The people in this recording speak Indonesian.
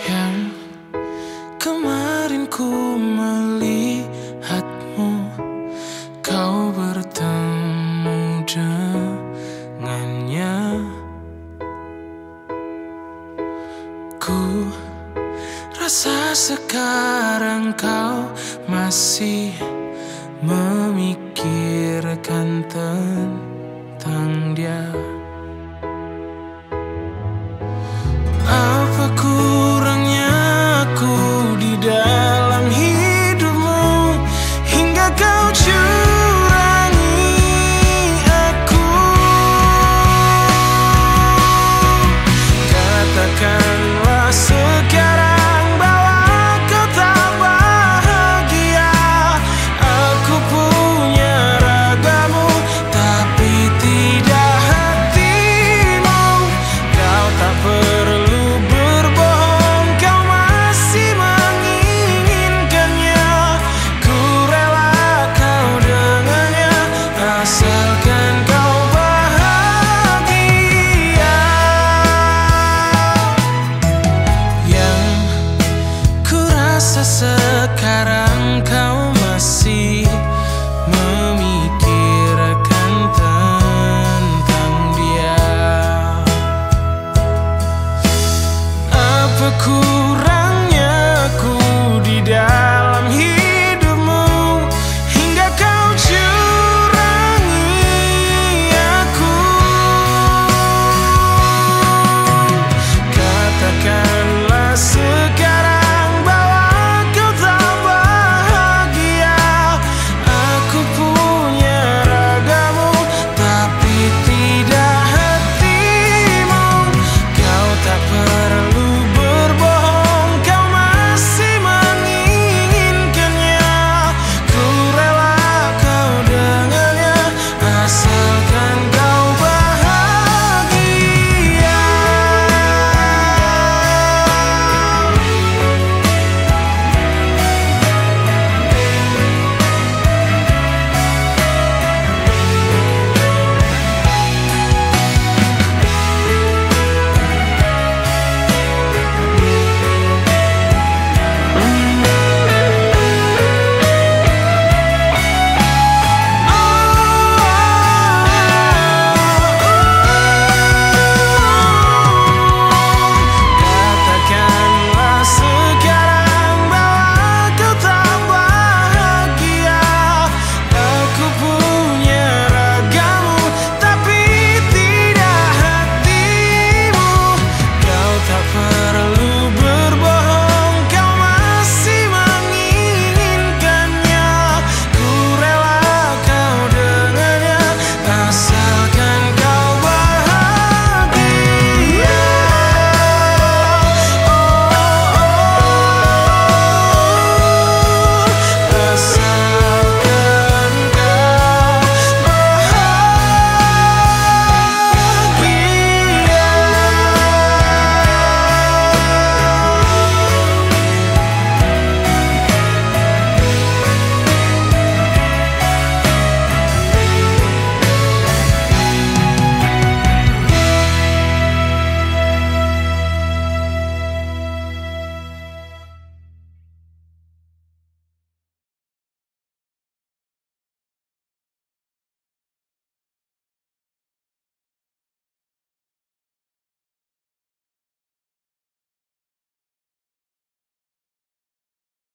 Yang kemarin ku melihatmu, kau bertemu dengannya. Ku rasa sekarang kau masih memikirkan tentang dia. Apa kurangnya aku di dalam hidupmu hingga kau curangi aku? Katakanlah sekarang bahwa kau tak bahagia. Aku punya ragamu tapi tidak hatimu. Kau tak perlu berbohong, kau masih menginginkannya. Ku rela kau dengannya asalkan kau bahagia. Yang ku rasa sekarang kau masih memikirkan tentang dia. Apa ku